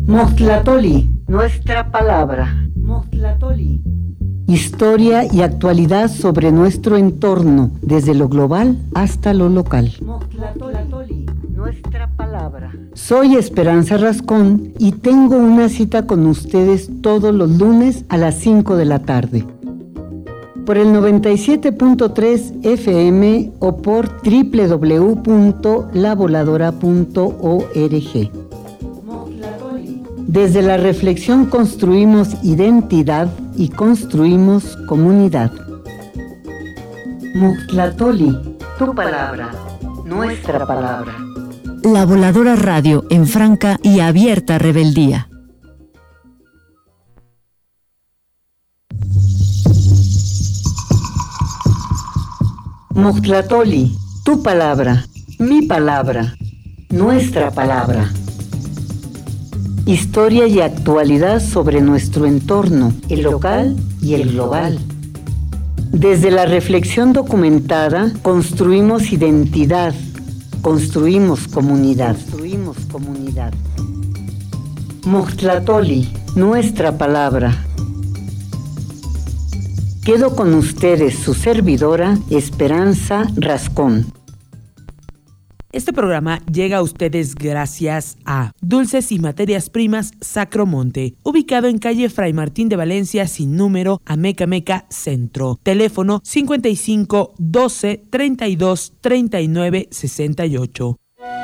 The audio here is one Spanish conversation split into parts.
Mostlatoli, nuestra palabra. Mostlatoli. Historia y actualidad sobre nuestro entorno, desde lo global hasta lo local. Mostlatoli, nuestra palabra. Soy Esperanza Rascón y tengo una cita con ustedes todos los lunes a las 5 de la tarde. Por el 97.3 FM o por www.lavoladora.org. Desde la reflexión construimos identidad y construimos comunidad. Mostlatoli, tu palabra, nuestra palabra. La Voladora Radio en franca y abierta rebeldía. Mostlatoli, tu palabra, mi palabra, nuestra palabra. Historia y actualidad sobre nuestro entorno, el local y el global. Desde la reflexión documentada, construimos identidad, construimos comunidad. Mostlatoli, nuestra palabra. Quedo con ustedes, su servidora, Esperanza Rascón. Este programa llega a ustedes gracias a Dulces y Materias Primas Sacromonte, ubicado en calle Fray Martín de Valencia sin número, Amecameca Centro. Teléfono 55 12 32 39 68.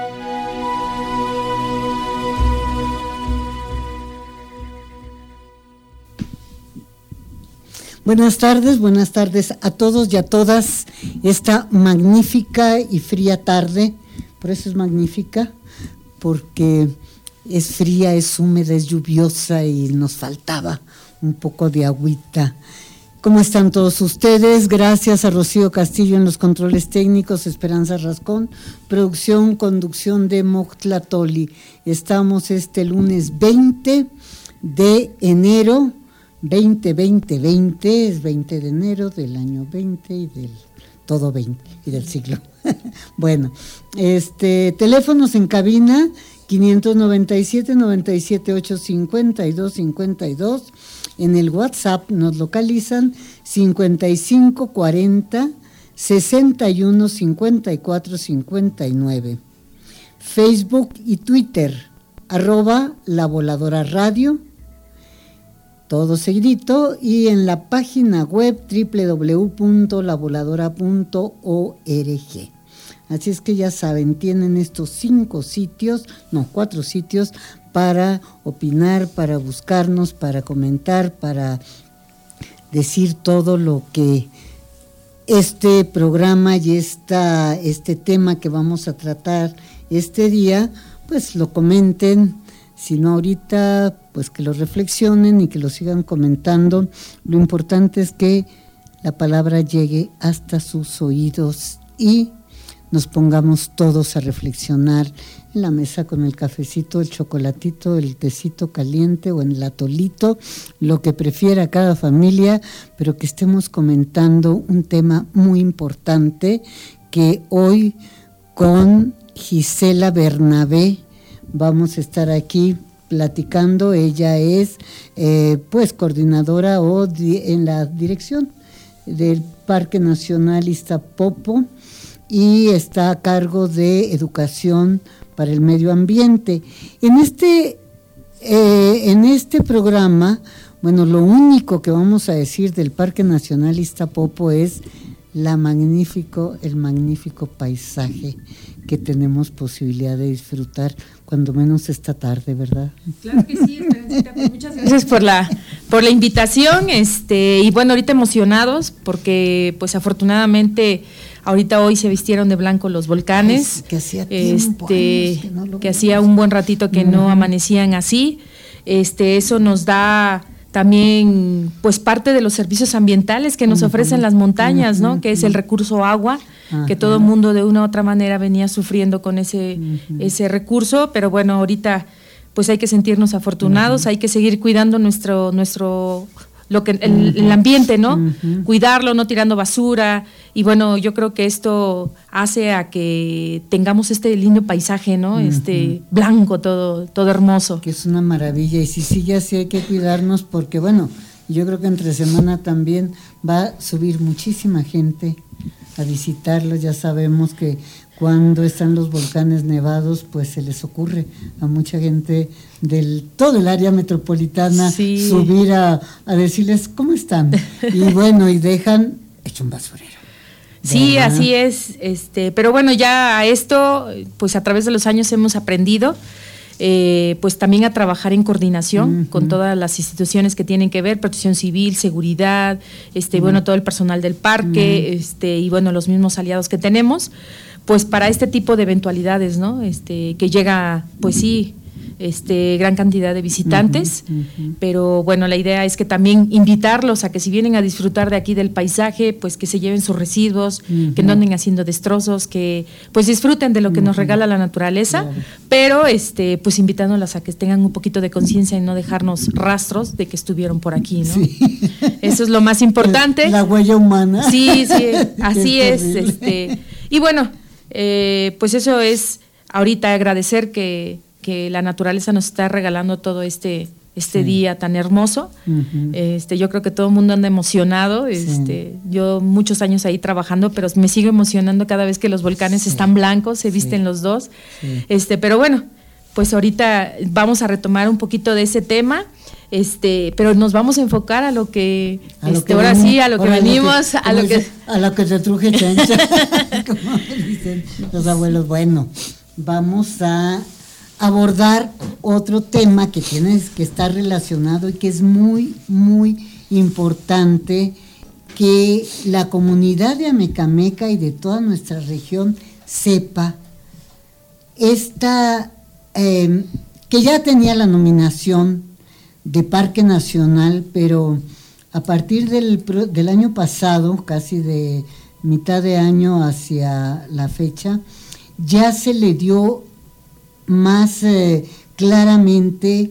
Buenas tardes a todos y a todas. Esta magnífica y fría tarde, por eso es magnífica, porque es fría, es húmeda, es lluviosa y nos faltaba un poco de agüita. ¿Cómo están todos ustedes? Gracias a Rocío Castillo en los controles técnicos, Esperanza Rascón, producción, conducción de Mostlatoli. Estamos este lunes 20 de enero 2020, es 20 de enero del año 20 y del todo 20 y del siglo. Bueno, teléfonos en cabina 597-978-5252. En el WhatsApp nos localizan 5540-615459. Facebook y Twitter, @La Voladora Radio, todo seguidito, y en la página web www.lavoladora.org. Así es que ya saben, tienen estos 4 sitios para opinar, para buscarnos, para comentar, para decir todo lo que este programa y este tema que vamos a tratar este día, pues lo comenten. Si no ahorita, pues que lo reflexionen y que lo sigan comentando. Lo importante es que la palabra llegue hasta sus oídos y nos pongamos todos a reflexionar en la mesa con el cafecito, el chocolatito, el tecito caliente o en el atolito, lo que prefiera cada familia, pero que estemos comentando un tema muy importante que hoy con Gisela Bernabé vamos a estar aquí platicando. Ella es pues coordinadora en la dirección del Parque Nacional Iztapopo y está a cargo de educación para el medio ambiente. En este programa, bueno, lo único que vamos a decir del Parque Nacional Iztapopo es el magnífico paisaje que tenemos posibilidad de disfrutar, cuando menos esta tarde, ¿verdad? Claro que sí, Esperancita, pues muchas gracias por la invitación, y bueno, ahorita emocionados porque pues afortunadamente hoy se vistieron de blanco los volcanes, que hacía tiempo, que hacía un buen ratito que no amanecían así. Eso nos da también pues parte de los servicios ambientales que nos ofrecen las montañas, ¿no? Que es el recurso agua, que todo el mundo de una u otra manera venía sufriendo con ese recurso, pero bueno, ahorita pues hay que sentirnos afortunados, hay que seguir cuidando el ambiente, ¿no? Uh-huh. Cuidarlo, no tirando basura, y bueno, yo creo que esto hace a que tengamos este lindo paisaje, ¿no? Uh-huh. Blanco, todo hermoso. Que es una maravilla, y sí, ya sí hay que cuidarnos, porque bueno, yo creo que entre semana también va a subir muchísima gente a visitarlo. Ya sabemos que cuando están los volcanes nevados, pues se les ocurre a mucha gente del todo el área metropolitana subir a decirles cómo están, y bueno, y dejan hecho un basurero. Sí, así es, pero bueno, ya a esto, pues a través de los años hemos aprendido, pues también a trabajar en coordinación con todas las instituciones que tienen que ver, Protección Civil, Seguridad, bueno, todo el personal del parque, y bueno, los mismos aliados que tenemos, pues para este tipo de eventualidades, ¿no? Que llega, pues sí, gran cantidad de visitantes, pero bueno, la idea es que también invitarlos a que si vienen a disfrutar de aquí del paisaje, pues que se lleven sus residuos, que no anden haciendo destrozos, que pues disfruten de lo que nos regala la naturaleza, pero pues invitándolas a que tengan un poquito de conciencia y no dejarnos rastros de que estuvieron por aquí, ¿no? Sí. Eso es lo más importante. La huella humana. Sí, así es. Y bueno, pues eso es ahorita agradecer que la naturaleza nos está regalando todo este día tan hermoso. Yo creo que todo el mundo anda emocionado. Yo muchos años ahí trabajando, pero me sigo emocionando cada vez que los volcanes están blancos, se visten los dos. Pero bueno, pues ahorita vamos a retomar un poquito de ese tema. Pero nos vamos a enfocar a lo que ahora sí, a lo que venimos, a lo que te truje chancha, como dicen los abuelos. Bueno, vamos a abordar otro tema que está relacionado y que es muy, muy importante, que la comunidad de Amecameca y de toda nuestra región sepa que ya tenía la nominación de Parque Nacional, pero a partir del año pasado, casi de mitad de año hacia la fecha, ya se le dio más claramente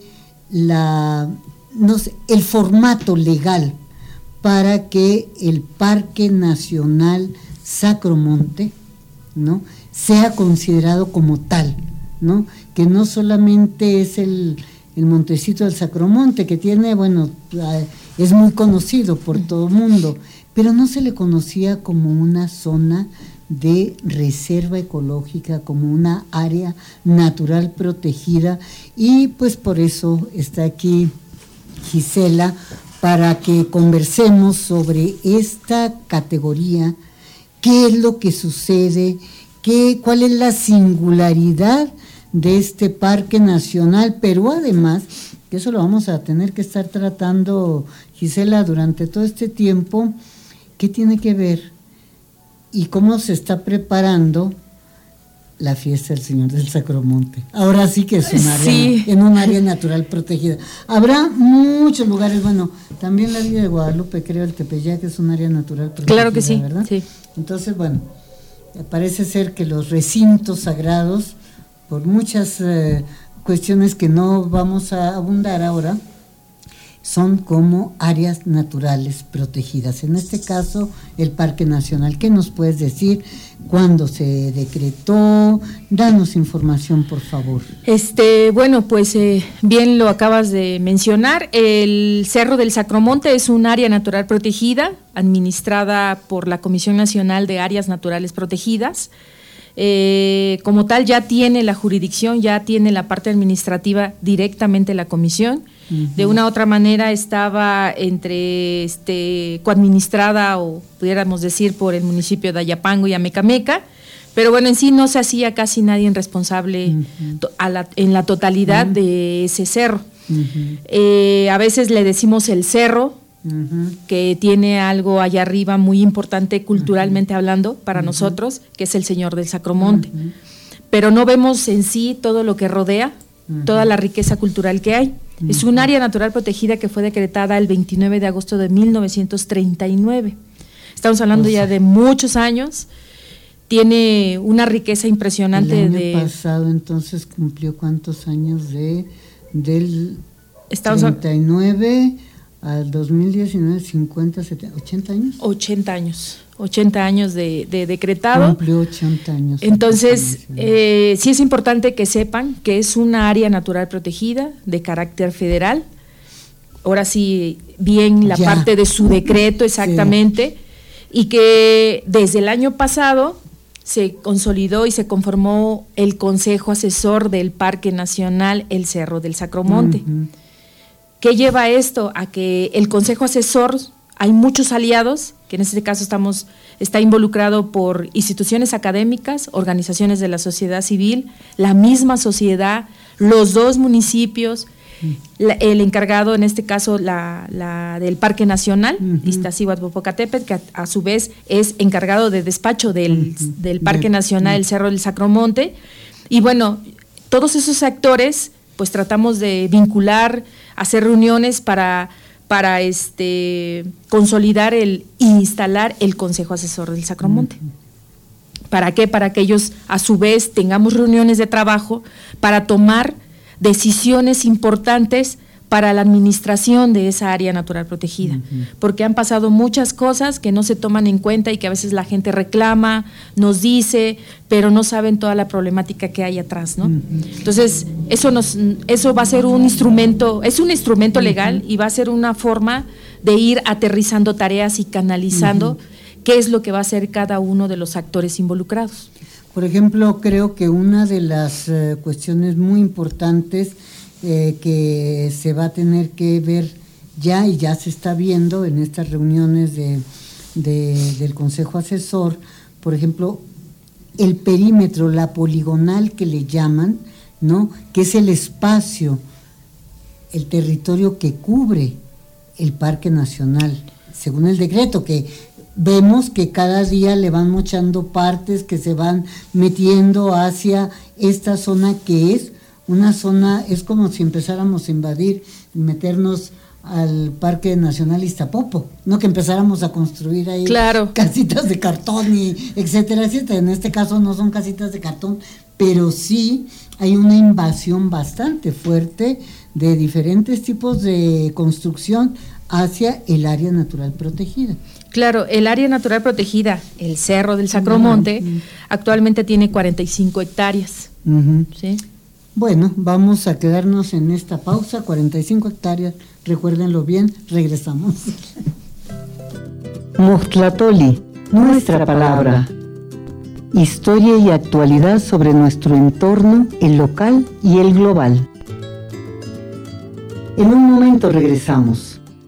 el formato legal para que el Parque Nacional Sacromonte, ¿no?, sea considerado como tal, ¿no?, que no solamente es el Montecito del Sacromonte, que tiene, bueno, es muy conocido por todo el mundo, pero no se le conocía como una zona de reserva ecológica, como una área natural protegida, y pues por eso está aquí Gisela, para que conversemos sobre esta categoría, qué es lo que sucede, cuál es la singularidad de este Parque Nacional, pero además, que eso lo vamos a tener que estar tratando, Gisela, durante todo este tiempo, ¿qué tiene que ver y cómo se está preparando la fiesta del Señor del Sacromonte? Ahora sí que es en un área natural protegida. Habrá muchos lugares, bueno, también la Villa de Guadalupe, creo, el Tepeyac es un área natural protegida. Claro que sí, ¿verdad? Sí. Entonces, bueno, parece ser que los recintos sagrados, por muchas cuestiones que no vamos a abundar ahora, son como áreas naturales protegidas. En este caso, el Parque Nacional. ¿Qué nos puedes decir? ¿Cuándo se decretó? Danos información, por favor. Bueno, pues bien lo acabas de mencionar. El Cerro del Sacromonte es un área natural protegida, administrada por la Comisión Nacional de Áreas Naturales Protegidas. Como tal, ya tiene la jurisdicción, ya tiene la parte administrativa directamente la comisión. De una u otra manera estaba coadministrada, o pudiéramos decir, por el municipio de Ayapango y Amecameca, pero bueno, en sí no se hacía casi nadie responsable en la totalidad de ese cerro. A veces le decimos el cerro, que tiene algo allá arriba muy importante culturalmente hablando para nosotros, que es el Señor del Sacromonte, pero no vemos en sí todo lo que rodea, toda la riqueza cultural que hay. Es un área natural protegida que fue decretada el 29 de agosto de 1939. Estamos hablando ya de muchos años. Tiene una riqueza impresionante. El año pasado, entonces, cumplió ¿cuántos años del 39 al 2019, 50, 70, 80 años. 80 años de decretado. Cumplió 80 años. Entonces, sí es importante que sepan que es una área natural protegida de carácter federal. Ahora sí, bien la parte de su decreto exactamente, y que desde el año pasado se consolidó y se conformó el Consejo Asesor del Parque Nacional El Cerro del Sacromonte. ¿Qué lleva esto? A que el Consejo Asesor, hay muchos aliados, que en este caso está involucrado por instituciones académicas, organizaciones de la sociedad civil, la misma sociedad, los 2 municipios, el encargado, en este caso, la del Parque Nacional, Iztaccíhuatl-Popocatépetl, que a su vez es encargado de despacho del Parque Nacional El Cerro del Sacromonte. Y bueno, todos esos actores, pues tratamos de vincular, hacer reuniones para consolidar e instalar el Consejo Asesor del Sacromonte. ¿Para qué? Para que ellos, a su vez, tengamos reuniones de trabajo para tomar decisiones importantes para la administración de esa área natural protegida, porque han pasado muchas cosas que no se toman en cuenta y que a veces la gente reclama, nos dice, pero no saben toda la problemática que hay atrás, ¿no? Entonces, eso va a ser un instrumento, es un instrumento legal y va a ser una forma de ir aterrizando tareas y canalizando qué es lo que va a hacer cada uno de los actores involucrados. Por ejemplo, creo que una de las cuestiones muy importantes que se va a tener que ver ya, y ya se está viendo en estas reuniones del Consejo Asesor, por ejemplo, el perímetro, la poligonal que le llaman, ¿no? Que es el espacio, el territorio que cubre el Parque Nacional, según el decreto, que vemos que cada día le van mochando partes que se van metiendo hacia esta zona, que es una zona, es como si empezáramos a invadir y meternos al Parque Nacional Iztapopo, no que empezáramos a construir ahí casitas de cartón y etcétera, etcétera. En este caso no son casitas de cartón, pero sí hay una invasión bastante fuerte de diferentes tipos de construcción hacia el área natural protegida. Claro, el área natural protegida, el Cerro del Sacromonte, actualmente tiene 45 hectáreas. ¿Sí? Bueno, vamos a quedarnos en esta pausa, 45 hectáreas, recuérdenlo bien, regresamos. Mostlatoli, nuestra palabra. Historia y actualidad sobre nuestro entorno, el local y el global. En un momento regresamos.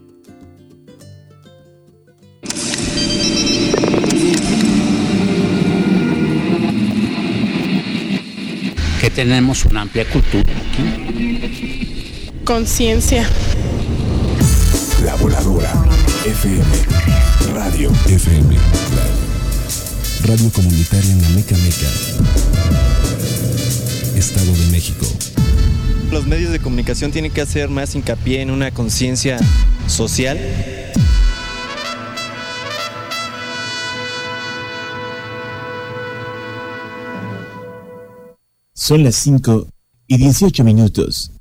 Que tenemos una amplia cultura aquí. Conciencia. La Voladora FM, Radio FM, Radio Comunitaria en Amecameca, Estado de México. Los medios de comunicación tienen que hacer más hincapié en una conciencia social. Son las 5:18.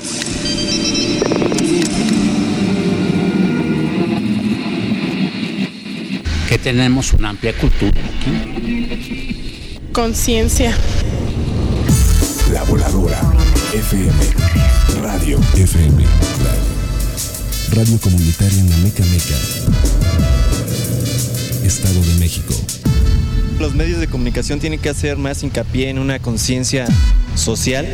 Que tenemos una amplia cultura aquí. Conciencia. La Voladora FM, Radio FM, Radio Comunitaria en Amecameca, Estado de México. Los medios de comunicación tienen que hacer más hincapié en una conciencia social.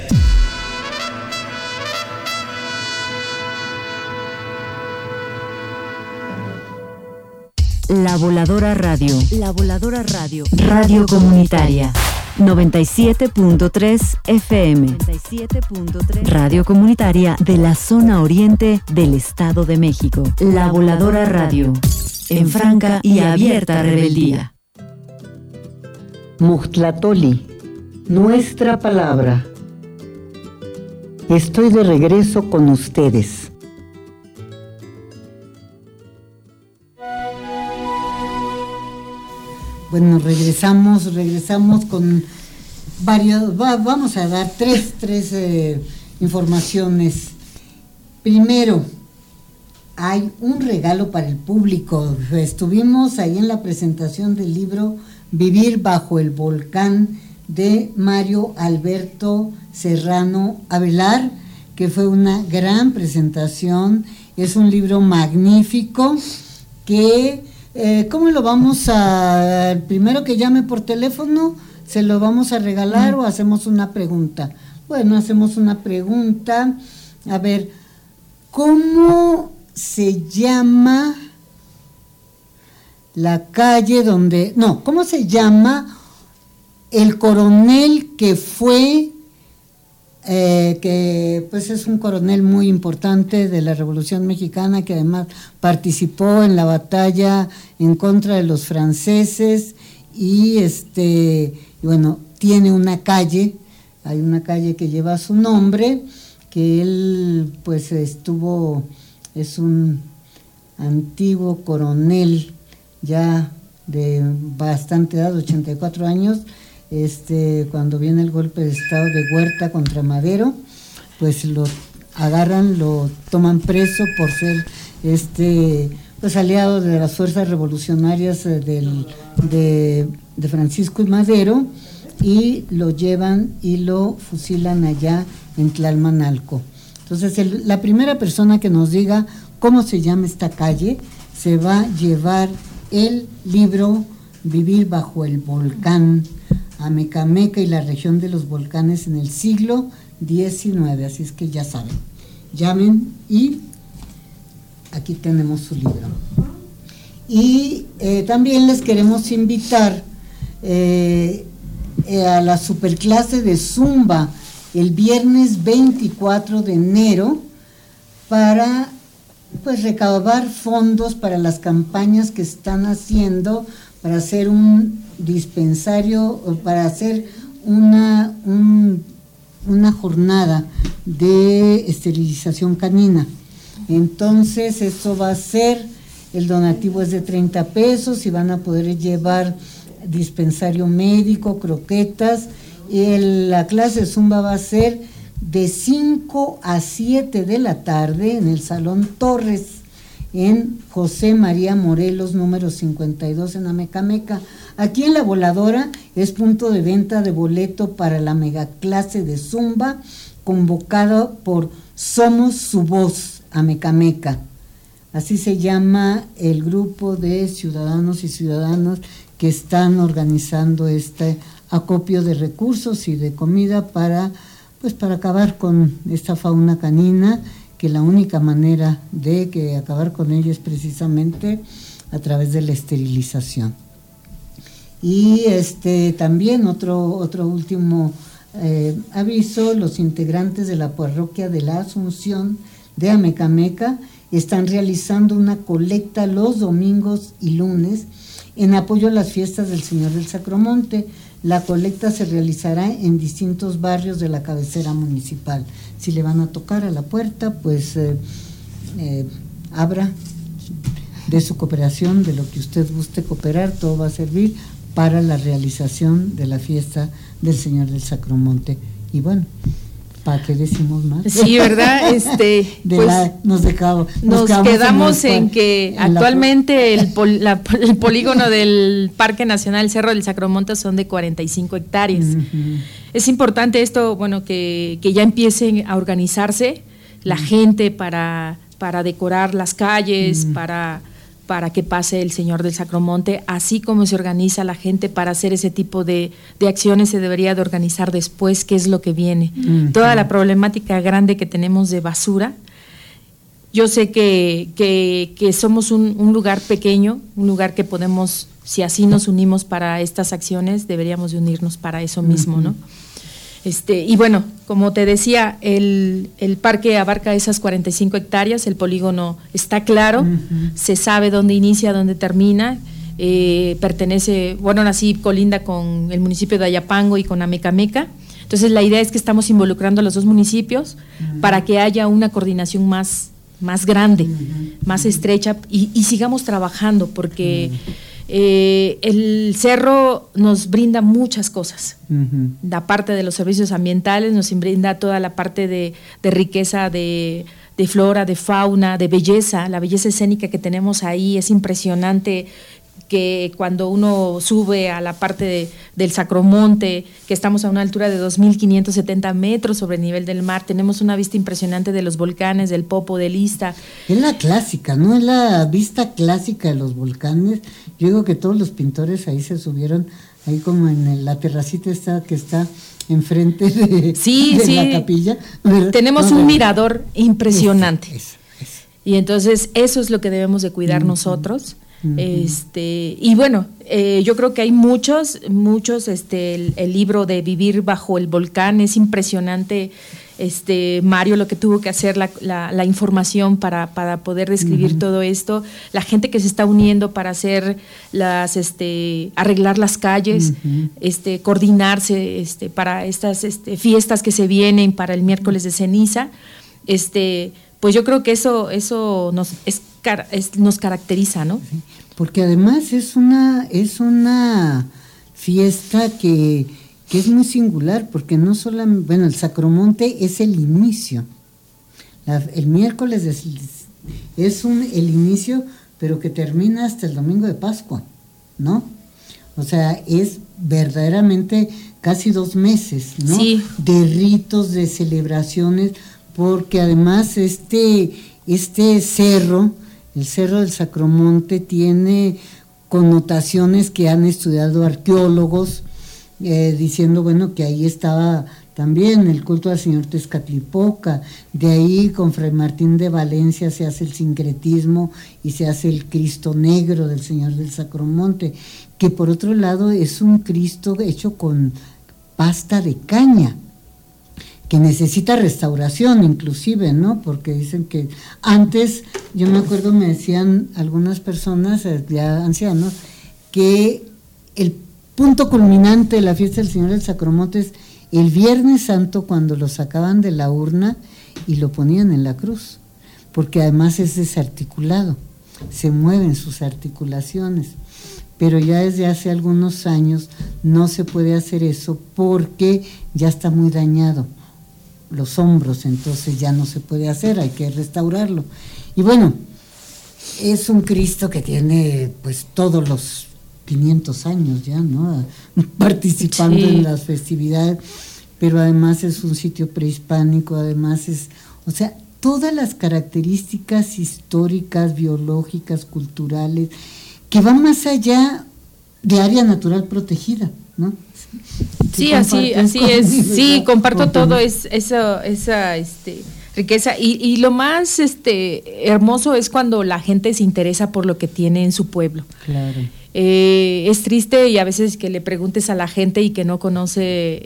La Voladora Radio. La Voladora Radio. Radio Comunitaria. 97.3 FM. 97.3. Radio Comunitaria de la zona oriente del Estado de México. La Voladora Radio. En franca y abierta rebeldía. Mostlatoli, nuestra palabra. Estoy de regreso con ustedes. Bueno, regresamos con varios, vamos a dar tres informaciones. Primero, hay un regalo para el público. Estuvimos ahí en la presentación del libro Vivir bajo el volcán de Mario Alberto Serrano Avelar, que fue una gran presentación. Es un libro magnífico que, ¿cómo lo vamos a...? El primero que llame por teléfono, ¿se lo vamos a regalar o hacemos una pregunta? Bueno, hacemos una pregunta. A ver, ¿cómo se llama la calle donde... No, ¿cómo se llama el coronel que fue... que pues es un coronel muy importante de la Revolución Mexicana, que además participó en la batalla en contra de los franceses y bueno, tiene una calle, hay una calle que lleva su nombre, que él pues estuvo, es un antiguo coronel ya de bastante edad, 84 años, cuando viene el golpe de estado de Huerta contra Madero, pues lo agarran, lo toman preso por ser pues aliado de las fuerzas revolucionarias de Francisco y Madero, y lo llevan y lo fusilan allá en Tlalmanalco. Entonces la primera persona que nos diga cómo se llama esta calle se va a llevar el libro Vivir bajo el volcán, Amecameca y la región de los volcanes en el siglo XIX. Así es que ya saben, llamen y aquí tenemos su libro. Y también les queremos invitar a la superclase de Zumba el viernes 24 de enero para pues recaudar fondos para las campañas que están haciendo para hacer un dispensario, para hacer una jornada de esterilización canina. Entonces eso va a ser, el donativo es de 30 pesos y van a poder llevar dispensario médico, croquetas, y la clase de Zumba va a ser de 5 a 7 de la tarde en el Salón Torres, en José María Morelos, número 52 en Amecameca. Aquí en La Voladora es punto de venta de boleto para la megaclase de Zumba, convocado por Somos Su Voz, Amecameca. Así se llama el grupo de ciudadanos y ciudadanas que están organizando este acopio de recursos y de comida para acabar con esta fauna canina, que la única manera de acabar con ella es precisamente a través de la esterilización. Y también otro último aviso: los integrantes de la parroquia de la Asunción de Amecameca están realizando una colecta los domingos y lunes en apoyo a las fiestas del Señor del Sacromonte. La colecta se realizará en distintos barrios de la cabecera municipal. Si le van a tocar a la puerta, pues abra de su cooperación, de lo que usted guste cooperar, todo va a servir para la realización de la fiesta del Señor del Sacromonte. Y bueno, ¿para qué decimos más? Sí, ¿verdad? Nos quedamos en que actualmente el polígono del Parque Nacional Cerro del Sacromonte son de 45 hectáreas. Uh-huh. Es importante esto, bueno, que ya empiecen a organizarse la gente para decorar las calles, para que pase el Señor del Sacromonte, así como se organiza la gente para hacer ese tipo de acciones, se debería de organizar después qué es lo que viene. Uh-huh. Toda la problemática grande que tenemos de basura. Yo sé que somos un lugar pequeño, un lugar que podemos, si así nos unimos para estas acciones, deberíamos de unirnos para eso mismo, uh-huh. ¿no? Y bueno, como te decía, el parque abarca esas 45 hectáreas, el polígono está claro, uh-huh. Se sabe dónde inicia, dónde termina, pertenece, bueno, así colinda con el municipio de Ayapango y con Amecameca. Entonces la idea es que estamos involucrando a los dos municipios uh-huh. para que haya una coordinación más grande, uh-huh. más estrecha y sigamos trabajando porque... Uh-huh. El cerro nos brinda muchas cosas, uh-huh. La parte de los servicios ambientales nos brinda toda la parte de riqueza de de flora, de fauna, de belleza. La belleza escénica que tenemos ahí es impresionante, que cuando uno sube a la parte del Sacromonte, que estamos a una altura de 2.570 metros sobre el nivel del mar, tenemos una vista impresionante de los volcanes, del Popo, del Ista. Es la clásica, ¿no? Es la vista clásica de los volcanes. Yo digo que todos los pintores ahí se subieron, ahí como en la terracita esta que está enfrente de la capilla. Tenemos un mirador impresionante. Y entonces eso es lo que debemos de cuidar nosotros. Y bueno, yo creo que hay muchos, el libro de Vivir bajo el volcán es impresionante. Mario, lo que tuvo que hacer la información para poder describir todo esto, la gente que se está uniendo para hacer arreglar las calles, coordinarse para estas fiestas que se vienen para el miércoles de ceniza, pues yo creo que eso nos caracteriza, ¿no? Sí, porque además es una fiesta que es muy singular, porque no solamente, bueno, el Sacromonte es el inicio, el miércoles es el inicio, pero que termina hasta el domingo de Pascua, ¿no? O sea, es verdaderamente casi 2 meses, ¿no? Sí. De ritos, de celebraciones, porque además este cerro, el Cerro del Sacromonte, tiene connotaciones que han estudiado arqueólogos, diciendo, bueno, que ahí estaba también el culto al señor Tezcatlipoca, de ahí con Fray Martín de Valencia se hace el sincretismo y se hace el Cristo Negro del Señor del Sacromonte, que por otro lado es un Cristo hecho con pasta de caña, que necesita restauración inclusive, ¿no? Porque dicen que antes, yo me acuerdo, me decían algunas personas ya ancianos, que el punto culminante de la fiesta del Señor del Sacromonte es el Viernes Santo, cuando lo sacaban de la urna y lo ponían en la cruz, porque además es desarticulado, se mueven sus articulaciones, pero ya desde hace algunos años no se puede hacer eso porque ya está muy dañado los hombros, entonces ya no se puede hacer, hay que restaurarlo. Y bueno, es un Cristo que tiene pues todos los 500 años ya, ¿no? Participando en las festividades, pero además es un sitio prehispánico, además o sea, todas las características históricas, biológicas, culturales, que van más allá de área natural protegida, ¿no? Sí, así es. Sí, comparto todo esa riqueza y lo más hermoso es cuando la gente se interesa por lo que tiene en su pueblo. Claro. Es triste y a veces que le preguntes a la gente y que no conoce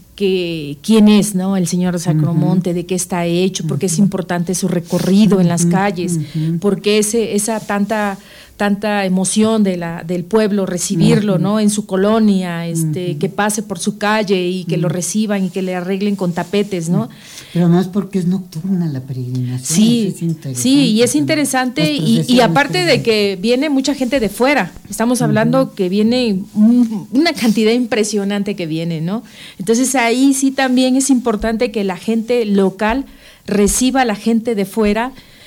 quién es, ¿no? El Señor Sacromonte, de qué está hecho, por qué es importante su recorrido en las calles, por qué esa tanta emoción del pueblo, recibirlo, ¿no? En su colonia, que pase por su calle y que lo reciban y que le arreglen con tapetes, ¿no? Pero más porque es nocturna la peregrinación. Sí, y es interesante y aparte de que viene mucha gente de fuera, estamos hablando que viene una cantidad impresionante que viene, ¿no? Entonces ahí sí también es importante que la gente local reciba a la gente de fuera,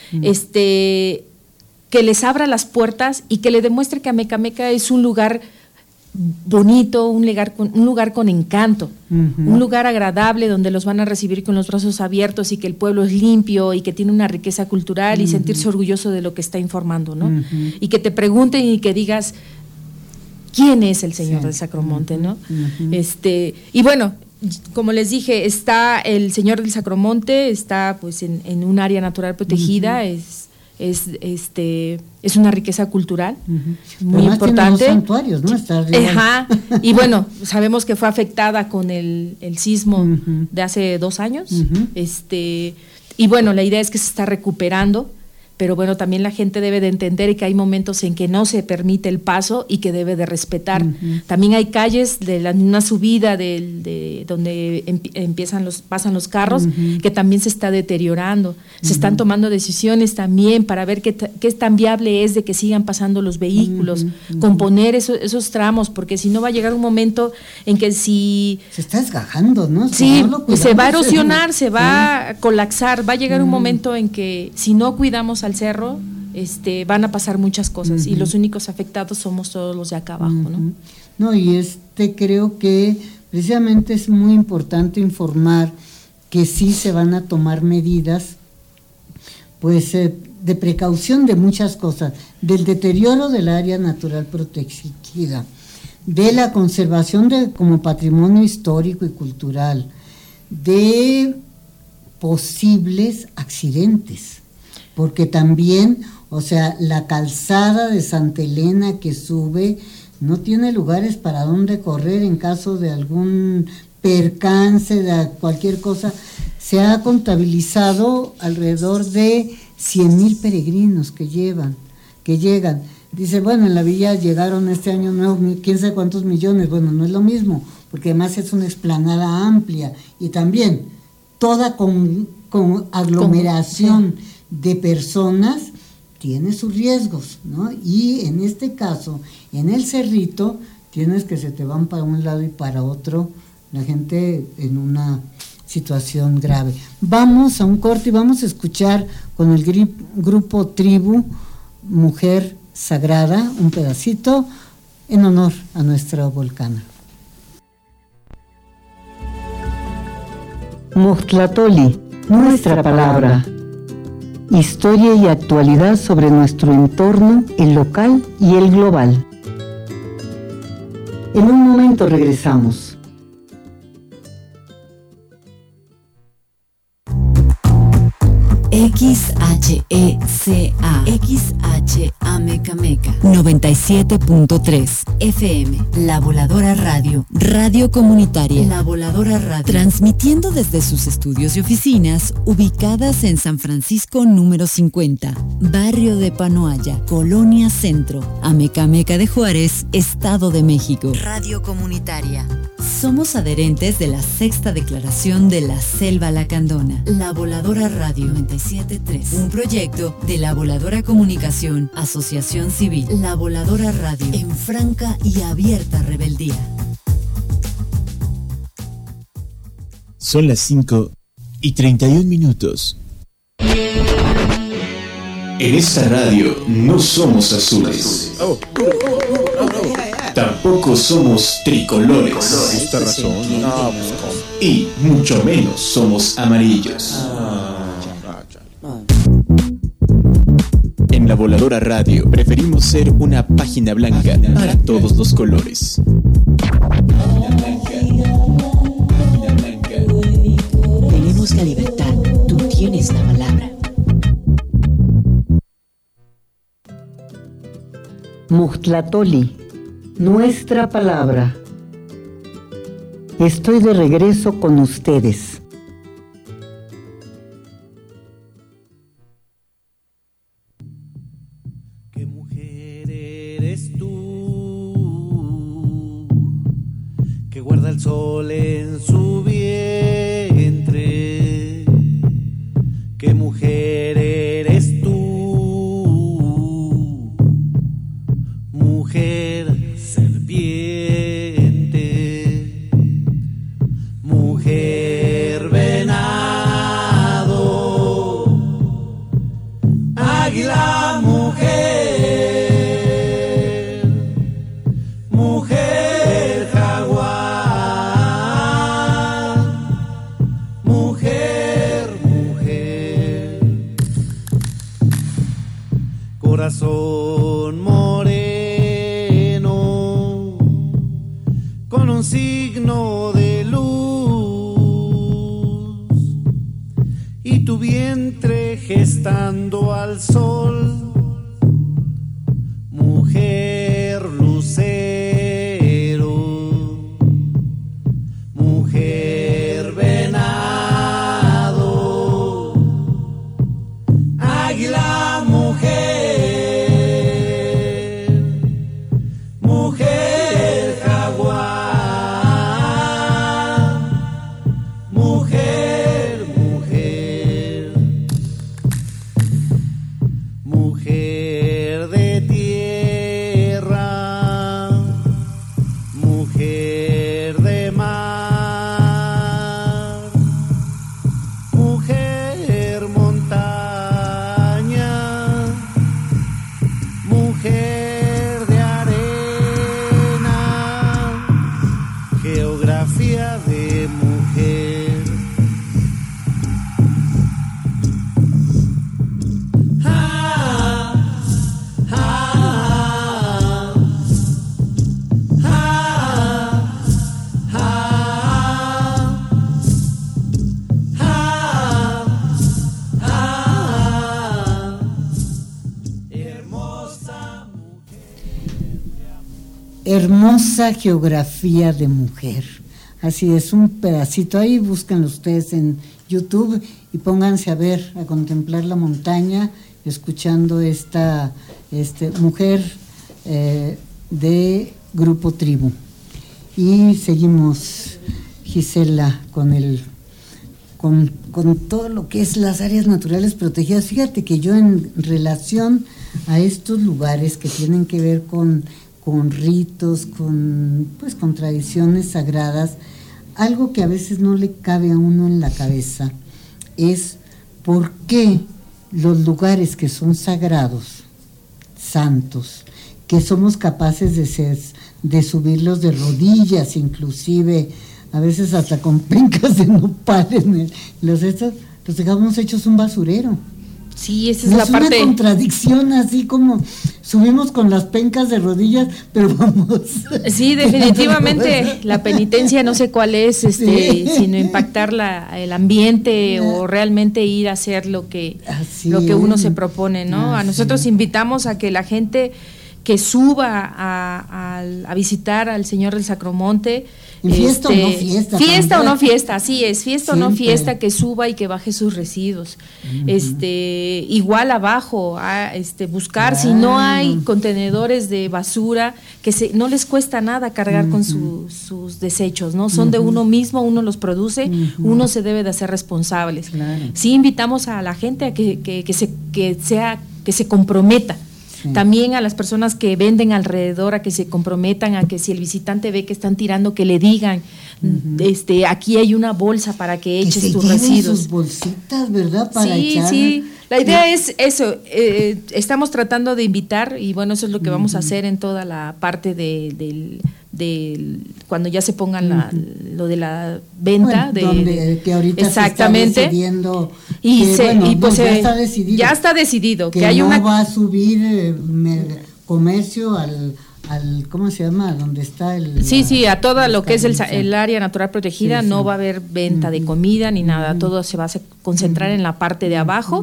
que les abra las puertas y que le demuestre que Amecameca es un lugar bonito, un lugar con encanto, un lugar agradable donde los van a recibir con los brazos abiertos y que el pueblo es limpio y que tiene una riqueza cultural y sentirse orgulloso de lo que está informando, ¿no? Y que te pregunten y que digas, ¿quién es el Señor del Sacromonte, no? Y bueno, como les dije, está el Señor del Sacromonte, está pues en un área natural protegida, es una riqueza cultural muy además importante. Tiene 2 santuarios, ¿no? Y bueno, sabemos que fue afectada con el sismo de hace 2 años. Y bueno, la idea es que se está recuperando, pero bueno, también la gente debe de entender que hay momentos en que no se permite el paso y que debe de respetar. También hay calles de la misma subida de donde pasan los carros, que también se está deteriorando. Se están tomando decisiones también para ver qué tan viable es de que sigan pasando los vehículos, componer esos tramos, porque si no va a llegar un momento en que si... Se está desgajando, ¿no? Sí, se va a erosionar, se va a colapsar, va a llegar un momento en que si no cuidamos al cerro, van a pasar muchas cosas y los únicos afectados somos todos los de acá abajo, ¿no? No, y creo que precisamente es muy importante informar que sí se van a tomar medidas, pues, de precaución de muchas cosas, del deterioro del área natural protegida, de la conservación como patrimonio histórico y cultural, de posibles accidentes, porque también, o sea, la calzada de Santa Elena que sube no tiene lugares para dónde correr en caso de algún percance, de cualquier cosa. Se ha contabilizado alrededor de 100,000 peregrinos que llegan. Dice, bueno, en la villa llegaron este año nuevo, quién sabe cuántos millones. Bueno, no es lo mismo, porque además es una explanada amplia y también toda con aglomeración de personas tiene sus riesgos, ¿no? Y en este caso, en el cerrito, tienes que se te van para un lado y para otro, la gente en una situación grave. Vamos a un corte y vamos a escuchar con el grupo Tribu, Mujer Sagrada, un pedacito en honor a nuestra volcana. Moxtlatoli, nuestra palabra. Historia y actualidad sobre nuestro entorno, el local y el global. En un momento regresamos. XHECA Mecameca 97.3 FM. La Voladora Radio, radio comunitaria. La Voladora Radio, transmitiendo desde sus estudios y oficinas ubicadas en San Francisco número 50, barrio de Panoaya, Colonia Centro, Amecameca de Juárez, Estado de México. Radio comunitaria. Somos adherentes de la Sexta Declaración de la Selva Lacandona. La Voladora Radio 97.3, un proyecto de La Voladora Comunicación, Asociación Civil. La Voladora Radio, en franca y abierta rebeldía. Son las 5:31. En esta radio no somos azules. Tampoco somos tricolores. Y mucho menos somos amarillos. En La Voladora Radio preferimos ser una página blanca para todos los colores. Tenemos la libertad, tú tienes la palabra. Moxtlatoli, nuestra palabra. Estoy de regreso con ustedes. ¿Qué mujer eres tú que guarda el sol en su vientre? ¿Qué mujer eres tú? Mujer serpiente, mujer venado, águila, mujer, mujer jaguar, mujer, mujer, corazón moreno, con un signo de luz, y tu vientre gestando al sol, mujer lucero, mujer venado, águila, hermosa geografía de mujer. Así es, un pedacito ahí, búsquenlo ustedes en YouTube y pónganse a ver, a contemplar la montaña, escuchando esta mujer de Grupo Tribu. Y seguimos, Gisela, con todo lo que es las áreas naturales protegidas. Fíjate que yo, en relación a estos lugares que tienen que ver con ritos, con tradiciones sagradas, algo que a veces no le cabe a uno en la cabeza es por qué los lugares que son sagrados, santos, que somos capaces de subirlos de rodillas, inclusive a veces hasta con pencas de nopal, los dejamos hechos un basurero. Sí, esa es la parte. Es una contradicción, así como subimos con las pencas de rodillas, pero vamos. Sí, definitivamente la penitencia no sé cuál es, Sí. sino impactar el ambiente o realmente ir a hacer lo que uno se propone, ¿no? A nosotros invitamos a que la gente que suba a visitar al Señor del Sacromonte, fiesta o no fiesta. Fiesta o no fiesta, así es, fiesta Siempre. o no fiesta, que suba y que baje sus residuos. Igual abajo, buscar, si no hay contenedores de basura, no les cuesta nada cargar con sus desechos, ¿no? Son de uno mismo, uno los produce, uno se debe de hacer responsables. Claro. Sí, invitamos a la gente a que se comprometa. Sí. También a las personas que venden alrededor a que se comprometan, a que si el visitante ve que están tirando, que le digan, aquí hay una bolsa para que eches tus residuos. Sus bolsitas, ¿verdad? Para echar. Sí. La idea es eso, estamos tratando de invitar, y bueno, eso es lo que vamos a hacer en toda la parte de cuando ya se pongan lo de la venta, que ahorita exactamente, se está decidiendo ya está decidido que hay va a subir comercio al ¿cómo se llama? Donde está a todo lo que es el área natural protegida. No va a haber venta de comida ni nada, todo se va a concentrar en la parte de abajo.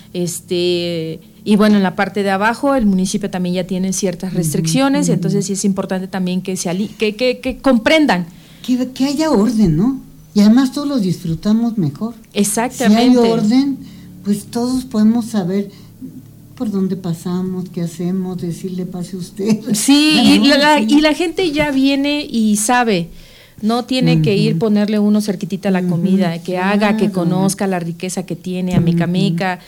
Y bueno, en la parte de abajo el municipio también ya tiene ciertas restricciones, entonces sí es importante también que comprendan. Que haya orden, ¿no? Y además todos los disfrutamos mejor. Exactamente. Si hay orden, pues todos podemos saber por dónde pasamos, qué hacemos, decirle pase usted. Sí, y la gente ya viene y sabe, no tiene que ir ponerle uno cerquitita a la comida, que haga, que conozca la riqueza que tiene Amecameca,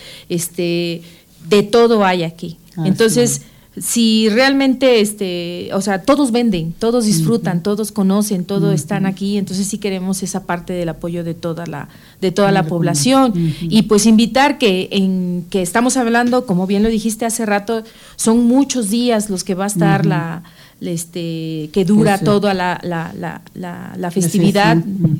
de todo hay aquí. Entonces, si realmente, todos venden, todos disfrutan, todos conocen, todos están aquí, entonces sí queremos esa parte del apoyo de toda la población. Y pues invitar que estamos hablando, como bien lo dijiste hace rato, son muchos días los que va a estar que dura toda la festividad,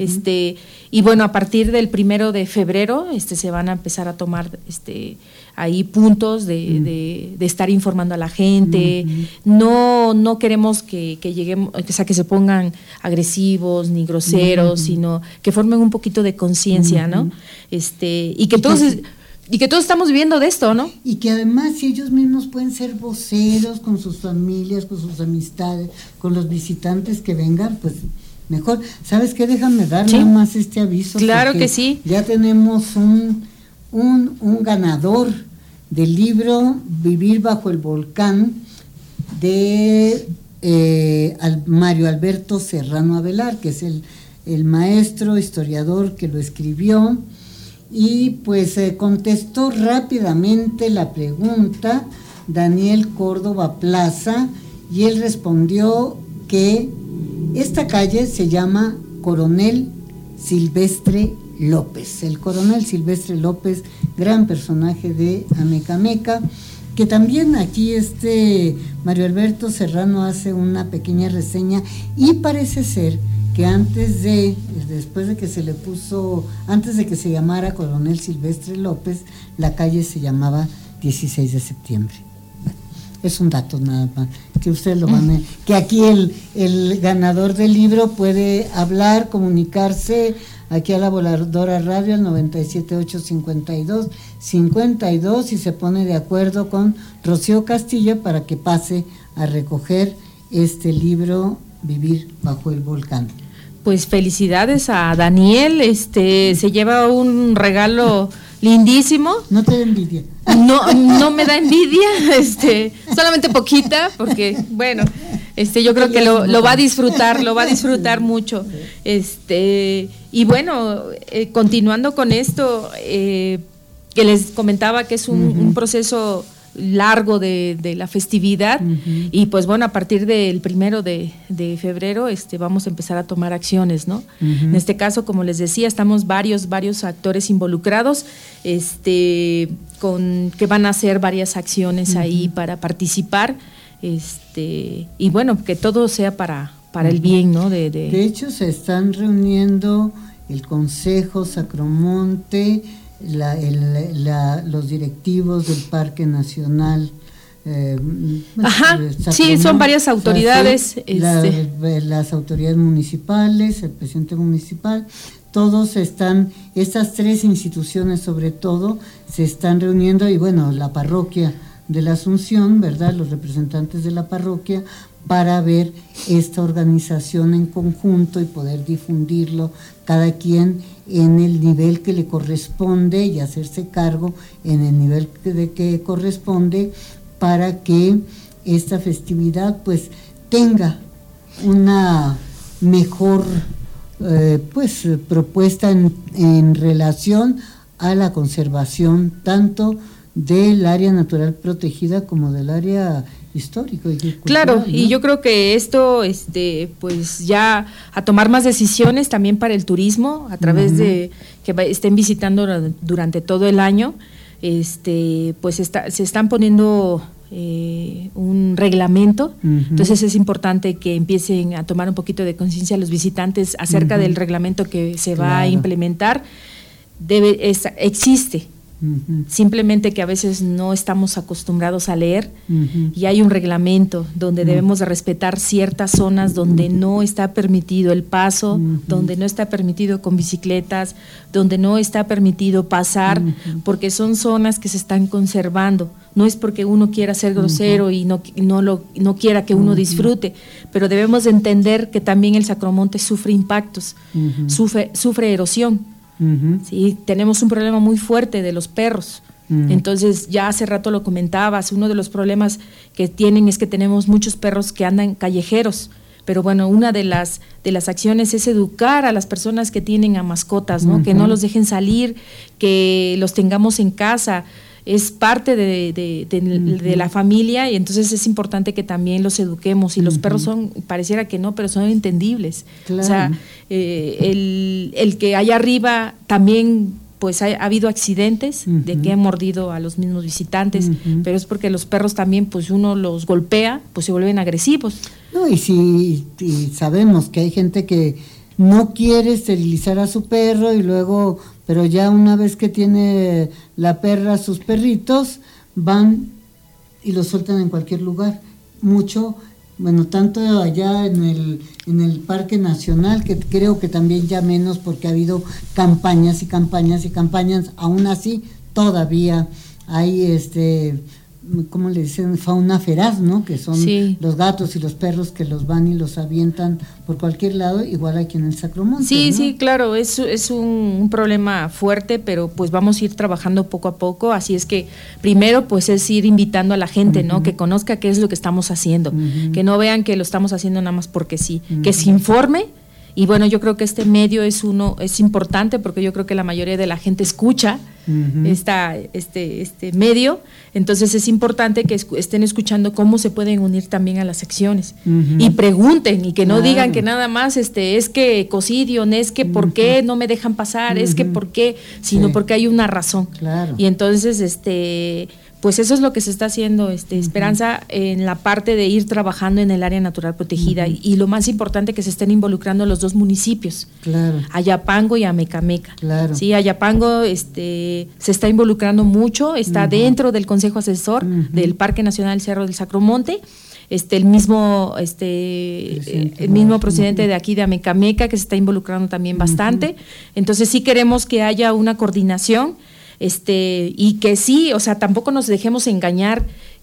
y bueno, a partir del 1 de febrero se van a empezar a tomar ahí puntos de estar informando a la gente. No queremos que lleguemos, que se pongan agresivos ni groseros, sino que formen un poquito de conciencia, ¿no? Y que todos estamos viviendo de esto, ¿no? Y que además, si ellos mismos pueden ser voceros con sus familias, con sus amistades, con los visitantes que vengan, pues mejor. ¿Sabes qué? Déjame dar nada más este aviso. Claro que sí. Ya tenemos un ganador del libro Vivir bajo el volcán de Mario Alberto Serrano Avelar, que es el maestro historiador que lo escribió. Y pues contestó rápidamente la pregunta Daniel Córdoba Plaza, y él respondió que esta calle se llama Coronel Silvestre López. El coronel Silvestre López, gran personaje de Amecameca, que también aquí Mario Alberto Serrano hace una pequeña reseña, y parece ser que antes de que se llamara Coronel Silvestre López, la calle se llamaba 16 de septiembre. Es un dato nada más, que ustedes lo van a... Que aquí el ganador del libro puede hablar, comunicarse aquí a la Voladora Radio, al 978-52-52, y se pone de acuerdo con Rocío Castillo para que pase a recoger este libro, Vivir bajo el volcán. Pues felicidades a Daniel, se lleva un regalo lindísimo. No te da envidia. No me da envidia, solamente poquita, porque bueno, yo creo que lo va a disfrutar mucho. Y bueno, continuando con esto, que les comentaba que es un proceso largo de la festividad, y pues bueno, a partir del 1 de febrero vamos a empezar a tomar acciones, ¿no? En este caso, como les decía, estamos varios actores involucrados, que van a hacer varias acciones ahí para participar, y bueno, que todo sea para el bien, ¿no? De hecho, se están reuniendo el Consejo Sacromonte, los directivos del Parque Nacional. Sí, son varias autoridades. Las autoridades municipales, el presidente municipal, todos están, estas tres instituciones sobre todo, se están reuniendo, y bueno, la parroquia de la Asunción, ¿verdad?, los representantes de la parroquia, para ver esta organización en conjunto y poder difundirlo cada quien en el nivel que le corresponde y hacerse cargo en el nivel que corresponde, para que esta festividad pues tenga una mejor propuesta en relación a la conservación tanto del área natural protegida como del área histórico y cultural, claro, ¿no? Y yo creo que esto, pues ya a tomar más decisiones también para el turismo, a través de que estén visitando durante todo el año, pues se están poniendo un reglamento, entonces es importante que empiecen a tomar un poquito de conciencia los visitantes acerca del reglamento que se va a implementar. Existe. Simplemente que a veces no estamos acostumbrados a leer, y hay un reglamento donde debemos de respetar ciertas zonas donde no está permitido el paso, donde no está permitido con bicicletas, donde no está permitido pasar, porque son zonas que se están conservando. No es porque uno quiera ser grosero y no quiera que uno disfrute, pero debemos de entender que también el Sacromonte sufre impactos, sufre erosión. Sí, tenemos un problema muy fuerte de los perros. Entonces, ya hace rato lo comentabas, uno de los problemas que tienen es que tenemos muchos perros que andan callejeros, pero bueno, una de las acciones es educar a las personas que tienen a mascotas, ¿no? Que no los dejen salir, que los tengamos en casa. Es parte de la familia, y entonces es importante que también los eduquemos, y los perros pareciera que no, pero son entendibles. Claro. O sea, el que allá arriba también pues ha habido accidentes de que han mordido a los mismos visitantes, pero es porque los perros también, pues uno los golpea, pues se vuelven agresivos. No, y sabemos que hay gente que no quiere esterilizar a su perro, y luego, pero ya una vez que tiene la perra sus perritos, van y los sueltan en cualquier lugar. Mucho, bueno, tanto allá en el Parque Nacional, que creo que también ya menos, porque ha habido campañas y campañas y campañas, aún así todavía hay ¿cómo le dicen? Fauna feraz, ¿no? Que son los gatos y los perros que los van y los avientan por cualquier lado, igual aquí en el Sacromonte. Sí, ¿no? Sí, claro, es un problema fuerte, pero pues vamos a ir trabajando poco a poco, así es que primero pues es ir invitando a la gente, ¿no? Que conozca qué es lo que estamos haciendo, que no vean que lo estamos haciendo nada más porque sí, que se informe. Y bueno, yo creo que este medio es importante, porque yo creo que la mayoría de la gente escucha este medio, entonces es importante que estén escuchando cómo se pueden unir también a las acciones, y pregunten, y que no digan que nada más es que ecocidio, es que por qué no me dejan pasar, es que por qué, sino porque hay una razón. Claro. Y entonces pues eso es lo que se está haciendo, Esperanza, en la parte de ir trabajando en el área natural protegida, y lo más importante, que se estén involucrando los dos municipios, Ayapango y Amecameca. Claro. Sí, Ayapango se está involucrando mucho, está dentro del Consejo Asesor del Parque Nacional Cerro del Sacromonte. El mismo presidente de aquí de Amecameca, que se está involucrando también bastante. Entonces sí queremos que haya una coordinación, y que sí, o sea, tampoco nos dejemos engañar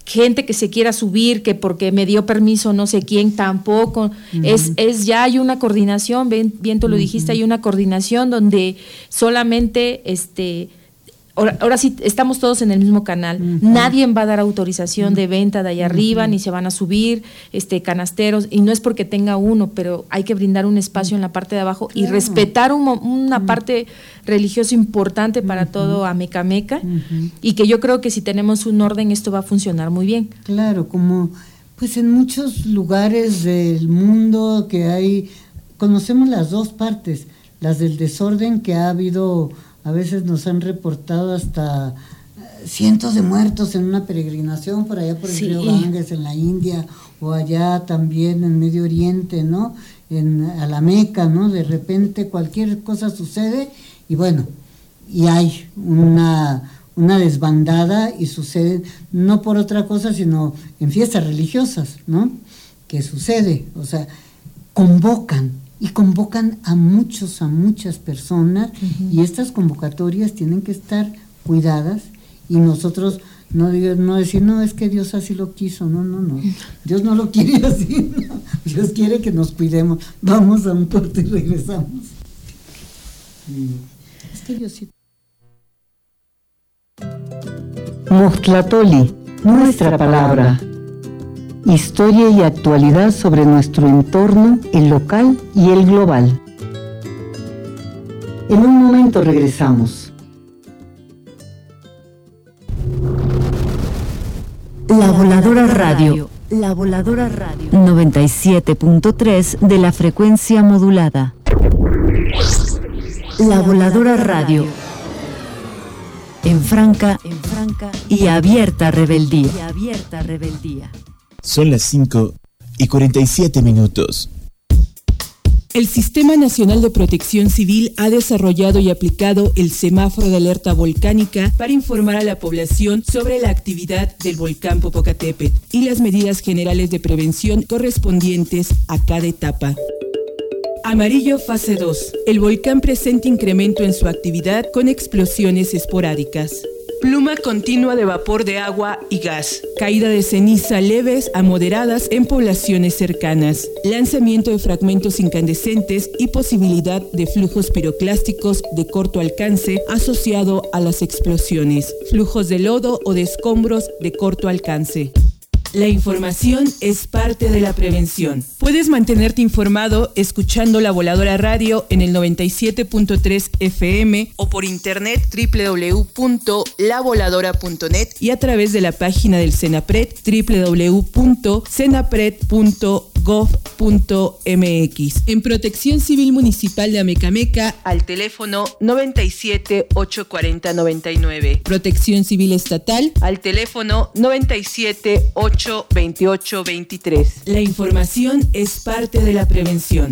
gente que se quiera subir, que porque me dio permiso no sé quién, tampoco. Ya hay una coordinación, bien tú lo dijiste, hay una coordinación donde solamente ahora sí estamos todos en el mismo canal. Nadie va a dar autorización de venta de allá arriba, ni se van a subir canasteros, y no es porque tenga uno, pero hay que brindar un espacio en la parte de abajo y respetar una parte religiosa importante para todo Amecameca, y que yo creo que si tenemos un orden esto va a funcionar muy bien. Claro, como pues en muchos lugares del mundo conocemos las dos partes, las del desorden que ha habido. A veces nos han reportado hasta cientos de muertos en una peregrinación por allá por el río Ganges en la India, o allá también en Medio Oriente, ¿no? A la Meca, ¿no? De repente cualquier cosa sucede y bueno, y hay una desbandada y sucede no por otra cosa, sino en fiestas religiosas, ¿no? Que sucede, o sea, convocan a muchas personas, y estas convocatorias tienen que estar cuidadas, y nosotros no decir, no, es que Dios así lo quiso, no, Dios no lo quiere así, no. Dios quiere que nos cuidemos. Vamos a un corte y regresamos. Es que Diosito. Mojtlatoli, nuestra palabra. Historia y actualidad sobre nuestro entorno, el local y el global. En un momento regresamos. La Voladora Radio. La Voladora Radio. 97.3 de la frecuencia modulada. La Voladora Radio. En franca y abierta rebeldía. Son las 5:47. El Sistema Nacional de Protección Civil ha desarrollado y aplicado el semáforo de alerta volcánica para informar a la población sobre la actividad del volcán Popocatépetl y las medidas generales de prevención correspondientes a cada etapa. Amarillo fase 2. El volcán presenta incremento en su actividad con explosiones esporádicas. Pluma continua de vapor de agua y gas. Caída de ceniza leves a moderadas en poblaciones cercanas. Lanzamiento de fragmentos incandescentes y posibilidad de flujos piroclásticos de corto alcance asociado a las explosiones. Flujos de lodo o de escombros de corto alcance. La información es parte de la prevención. Puedes mantenerte informado escuchando La Voladora Radio en el 97.3 FM o por internet www.lavoladora.net y a través de la página del Senapred www.senapred.gov.mx. En Protección Civil Municipal de Amecameca al teléfono 97 840 99. Protección Civil Estatal al teléfono 97 828 23. La información es parte de la prevención.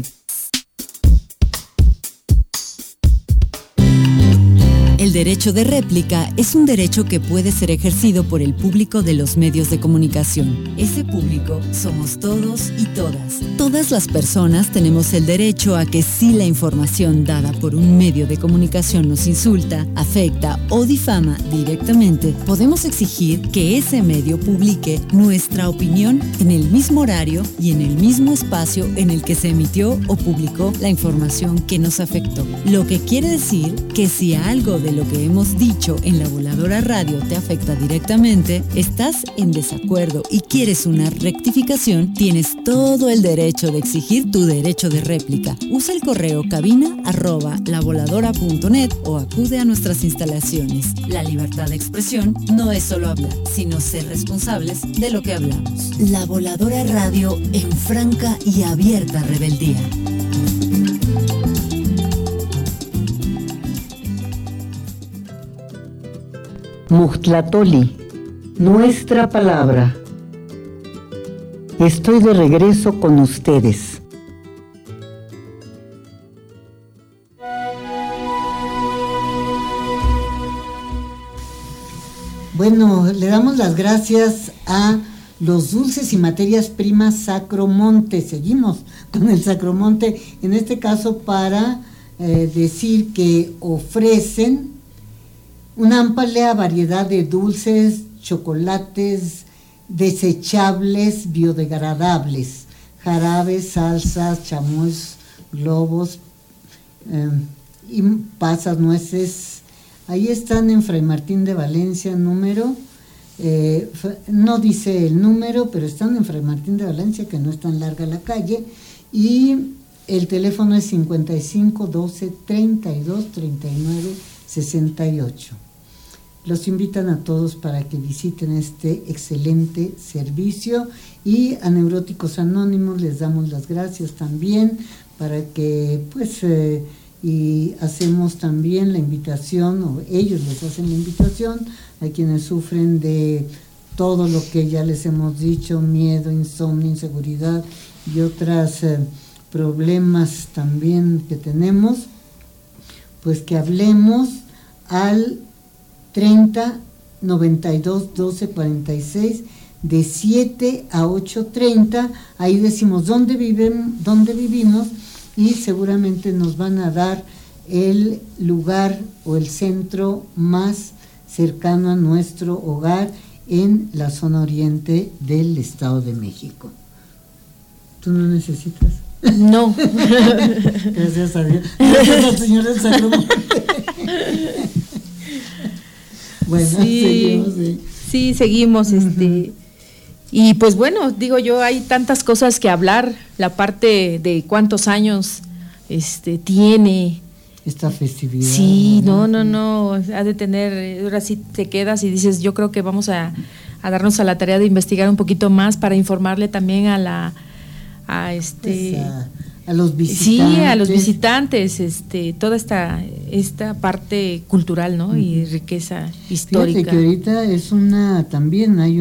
El derecho de réplica es un derecho que puede ser ejercido por el público de los medios de comunicación. Ese público somos todos y todas. Todas las personas tenemos el derecho a que si la información dada por un medio de comunicación nos insulta, afecta o difama directamente, podemos exigir que ese medio publique nuestra opinión en el mismo horario y en el mismo espacio en el que se emitió o publicó la información que nos afectó. Lo que quiere decir que si algo de lo que hemos dicho en La Voladora Radio te afecta directamente, estás en desacuerdo y quieres una rectificación, tienes todo el derecho de exigir tu derecho de réplica. Usa el correo cabina@lavoladora.net o acude a nuestras instalaciones. La libertad de expresión no es solo hablar, sino ser responsables de lo que hablamos. La Voladora Radio en franca y abierta rebeldía. Mojtlatoli, nuestra palabra. Estoy de regreso con ustedes. Bueno, le damos las gracias a los dulces y materias primas Sacromonte. Seguimos con el Sacromonte, en este caso para decir que ofrecen una amplia variedad de dulces, chocolates, desechables biodegradables, jarabes, salsas, chamois, globos y pasas, nueces. Ahí están en Fray Martín de Valencia, número, no dice el número, pero están en Fray Martín de Valencia, que no es tan larga la calle, y el teléfono es 55 12 32 39 68. Los invitan a todos para que visiten este excelente servicio, y a Neuróticos Anónimos les damos las gracias también para que y hacemos también la invitación, o ellos les hacen la invitación a quienes sufren de todo lo que ya les hemos dicho, miedo, insomnio, inseguridad y otros problemas también que tenemos, pues que hablemos al 30 92 12 46 de 7 a 8:30. Ahí decimos dónde vivimos, y seguramente nos van a dar el lugar o el centro más cercano a nuestro hogar en la zona oriente del Estado de México. ¿Tú no necesitas? No. Gracias a Dios. Gracias al Señor del Sacromonte. Bueno, seguimos. Sí, seguimos. Y pues bueno, digo yo, hay tantas cosas que hablar, la parte de cuántos años tiene esta festividad. Sí, no, ha de tener, ahora sí te quedas y dices, yo creo que vamos a darnos a la tarea de investigar un poquito más para informarle también a los visitantes. Sí, a los visitantes, toda esta parte cultural, ¿no? Y riqueza histórica. Fíjate que ahorita es también hay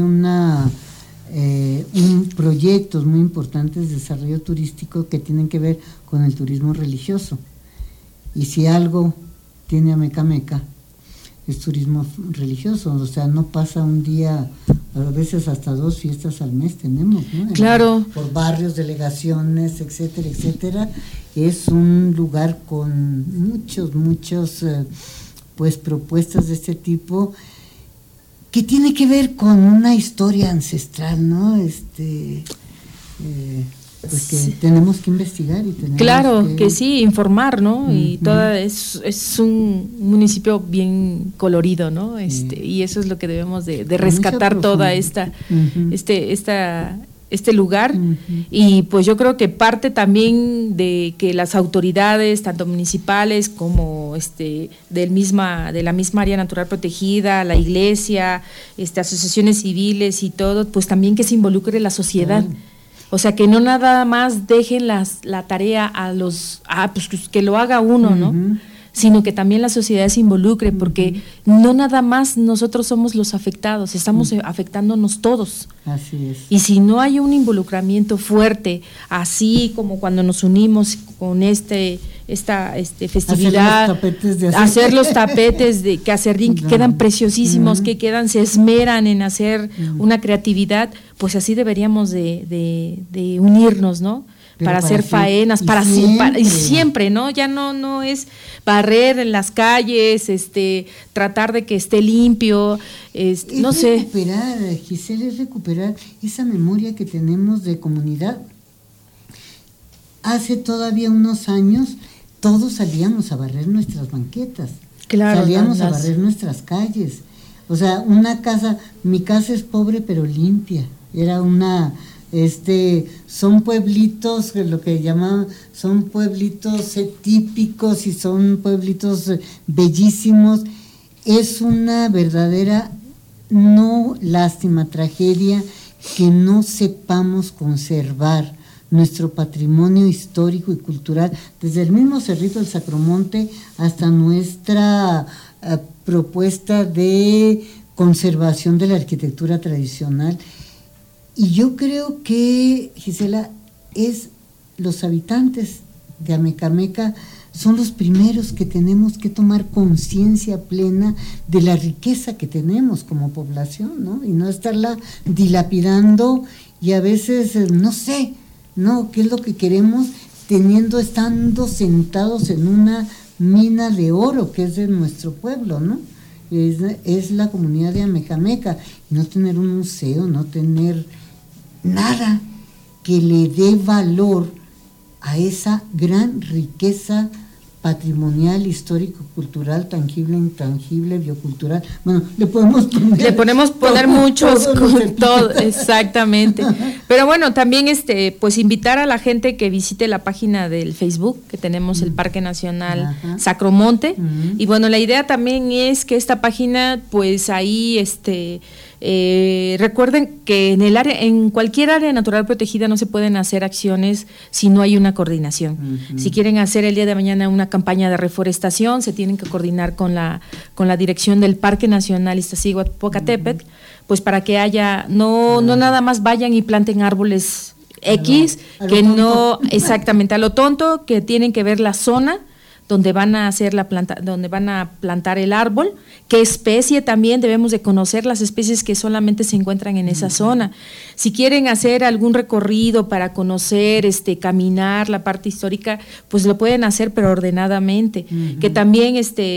proyectos muy importantes de desarrollo turístico que tienen que ver con el turismo religioso. Y si algo tiene Amecameca, es turismo religioso, o sea, no pasa un día, a veces hasta 2 fiestas al mes tenemos, ¿no? Claro. Por barrios, delegaciones, etcétera, etcétera. Es un lugar con muchos propuestas de este tipo, que tiene que ver con una historia ancestral, ¿no? Pues que tenemos que investigar y tenemos que sí, informar, ¿no? Y toda es un municipio bien colorido, ¿no? Y eso es lo que debemos de rescatar, toda este lugar. Y pues yo creo que parte también de que las autoridades, tanto municipales como de la misma área natural protegida, la iglesia, asociaciones civiles y todo, pues también que se involucre la sociedad. O sea, que no nada más dejen la tarea pues que lo haga uno, ¿no? Sino que también la sociedad se involucre, porque no nada más nosotros somos los afectados, estamos afectándonos todos. Así es. Y si no hay un involucramiento fuerte, así como cuando nos unimos con esta festividad, hacer los tapetes de Cacerrín, que quedan preciosísimos, que se esmeran en hacer una creatividad, pues así deberíamos de unirnos, ¿no? Para hacer faenas, y siempre, ¿no? Ya no es barrer en las calles, tratar de que esté limpio, no sé. Gisela, es recuperar esa memoria que tenemos de comunidad. Hace todavía unos años todos salíamos a barrer nuestras banquetas, salíamos a barrer nuestras calles. O sea, mi casa es pobre pero limpia, era son pueblitos, lo que llamaban, son pueblitos típicos y son pueblitos bellísimos. Es una verdadera, no lástima, tragedia que no sepamos conservar nuestro patrimonio histórico y cultural, desde el mismo Cerrito del Sacromonte hasta nuestra propuesta de conservación de la arquitectura tradicional. Y yo creo que, Gisela, los habitantes de Amecameca son los primeros que tenemos que tomar conciencia plena de la riqueza que tenemos como población, ¿no? Y no estarla dilapidando y a veces, no sé, ¿no? ¿Qué es lo que queremos estando sentados en una mina de oro que es de nuestro pueblo, ¿no? es la comunidad de Amecameca, y no tener un museo, no tener nada que le dé valor a esa gran riqueza patrimonial, histórico, cultural, tangible, intangible, biocultural. Bueno, le podemos poner muchos con todo, exactamente. Pero bueno, también pues invitar a la gente que visite la página del Facebook, que tenemos el Parque Nacional Sacromonte. Y bueno, la idea también es que esta página, pues ahí recuerden que en cualquier área natural protegida no se pueden hacer acciones si no hay una coordinación. Si quieren hacer el día de mañana una campaña de reforestación, se tienen que coordinar con la dirección del Parque Nacional Iztaccíhuatl-Popocatépetl, pues para que haya, no nada más vayan y planten árboles X, que no, exactamente, a lo tonto, que tienen que ver la zona donde van a hacer donde van a plantar el árbol, qué especie también debemos de conocer, las especies que solamente se encuentran en esa zona. Si quieren hacer algún recorrido para conocer, caminar la parte histórica, pues lo pueden hacer, pero ordenadamente. Que también,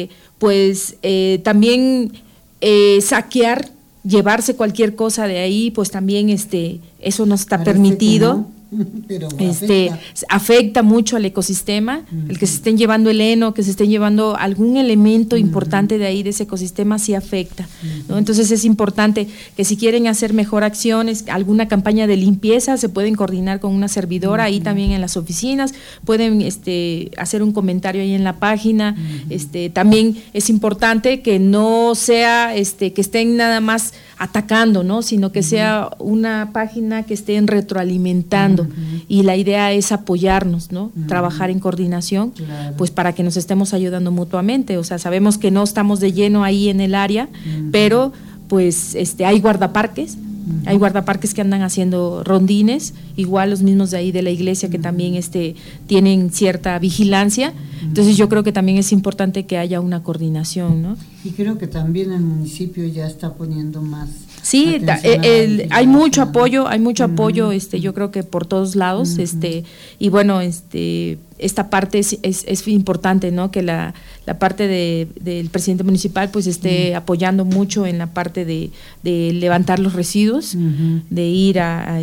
también saquear, llevarse cualquier cosa de ahí, pues también eso no está permitido. Pero afecta mucho al ecosistema. El que se estén llevando el heno, que se estén llevando algún elemento importante de ahí, de ese ecosistema, sí afecta, ¿no? Entonces es importante que si quieren hacer mejor acciones, alguna campaña de limpieza, se pueden coordinar con una servidora ahí también en las oficinas, pueden hacer un comentario ahí en la página. También es importante que no sea que estén nada más atacando, ¿no? Sino que sea una página que estén retroalimentando, y la idea es apoyarnos, ¿no? Trabajar en coordinación, pues para que nos estemos ayudando mutuamente. O sea, sabemos que no estamos de lleno ahí en el área, pero pues hay guardaparques. Hay guardaparques que andan haciendo rondines, igual los mismos de ahí de la iglesia, que también tienen cierta vigilancia. Entonces yo creo que también es importante que haya una coordinación, ¿no? Y creo que también el municipio ya está poniendo más. Sí, hay mucho apoyo, yo creo que por todos lados, y bueno, esta parte es importante, ¿no? Que la parte del presidente municipal pues esté apoyando mucho en la parte de levantar los residuos, de ir a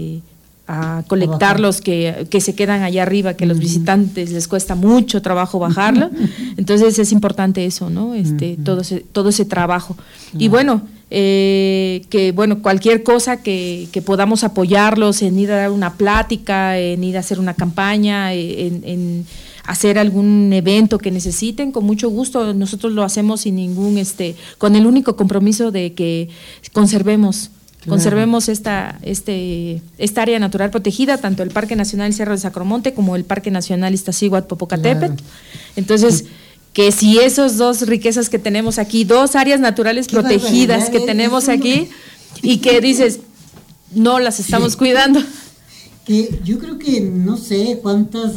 colectar los que se quedan allá arriba, que los visitantes les cuesta mucho trabajo bajarlo. Entonces es importante eso, ¿no? Todo ese trabajo. Y bueno, cualquier cosa que podamos apoyarlos en ir a dar una plática, en ir a hacer una campaña, en hacer algún evento que necesiten, con mucho gusto. Nosotros lo hacemos sin ningún, con el único compromiso de que conservemos esta área natural protegida, tanto el Parque Nacional Cerro de Sacromonte como el Parque Nacional Iztaccíhuatl-Popocatépetl. Entonces, que si esos dos riquezas que tenemos aquí, dos áreas naturales protegidas que tenemos aquí, y que dices, no las estamos cuidando. Que yo creo que no sé cuántos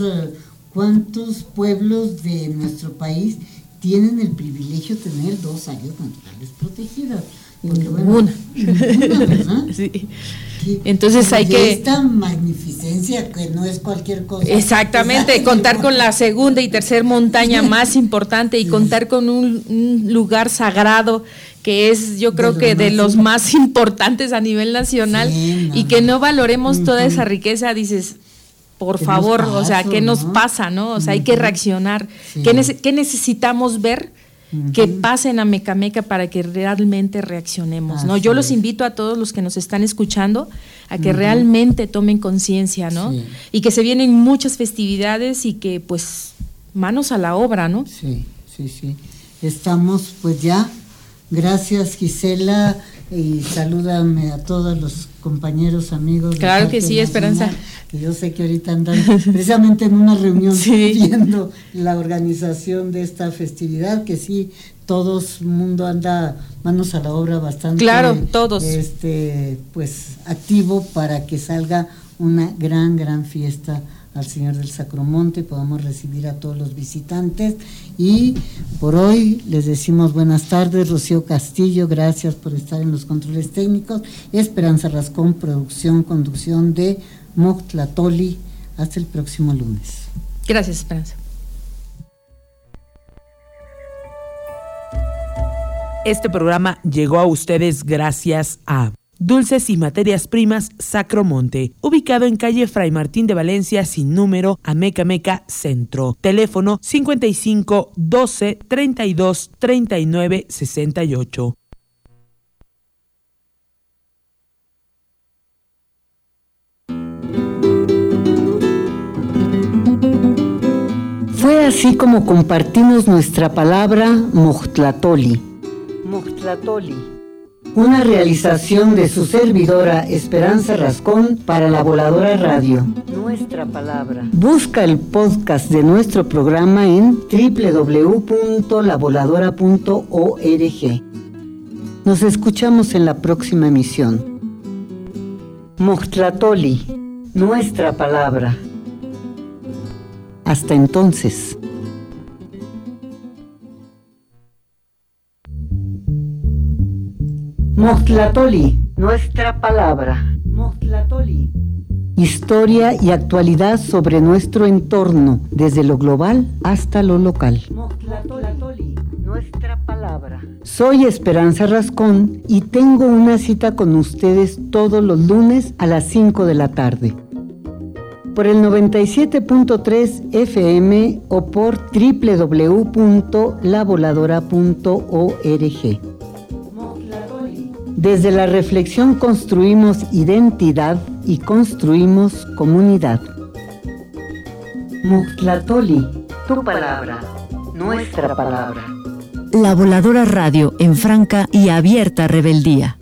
pueblos de nuestro país tienen el privilegio de tener dos áreas naturales protegidas. Porque, ninguna, ¿verdad? Sí. Entonces hay que esta magnificencia que no es cualquier cosa. Exactamente, contar con la segunda y tercera montaña más importante, y contar con un lugar sagrado que es, yo creo que de los más importantes a nivel nacional, y que no valoremos toda esa riqueza, dices, por favor, o sea, ¿qué nos pasa, no? O sea, hay que reaccionar. ¿Qué necesitamos ver que pase en Amecameca para que realmente reaccionemos, ¿no? Yo los invito a todos los que nos están escuchando a que realmente tomen conciencia, ¿no? Y que se vienen muchas festividades, y que pues manos a la obra, ¿no? Sí. Estamos pues ya. Gracias, Gisela, y salúdame a todos los compañeros, amigos. Claro que sí, Esperanza. Que yo sé que ahorita andan precisamente en una reunión viendo la organización de esta festividad, que sí, todo el mundo anda manos a la obra bastante. Claro, todos. Pues activo para que salga una gran fiesta al Señor del Sacromonte, podamos recibir a todos los visitantes. Y por hoy les decimos buenas tardes. Rocío Castillo, gracias por estar en los controles técnicos. Esperanza Rascón, producción, conducción de Moctlatoli. Hasta el próximo lunes. Gracias, Esperanza. Este programa llegó a ustedes gracias a Dulces y Materias Primas Sacromonte, ubicado en calle Fray Martín de Valencia sin número, Amecameca Centro. Teléfono 55 12 32 39 68. Fue así como compartimos nuestra palabra Mochtlatoli. Mochtlatoli, una realización de su servidora Esperanza Rascón para La Voladora Radio. Nuestra palabra. Busca el podcast de nuestro programa en www.lavoladora.org. Nos escuchamos en la próxima emisión. Mochtlatoli, nuestra palabra. Hasta entonces. Mochtlatoli, nuestra palabra. Mochtlatoli. Historia y actualidad sobre nuestro entorno, desde lo global hasta lo local. Mochtlatoli, nuestra palabra. Soy Esperanza Rascón y tengo una cita con ustedes todos los lunes a las 5 de la tarde. Por el 97.3 FM o por www.lavoladora.org. Desde la reflexión construimos identidad y construimos comunidad. Mochtlatoli, tu palabra, nuestra palabra. La Voladora Radio en franca y abierta rebeldía.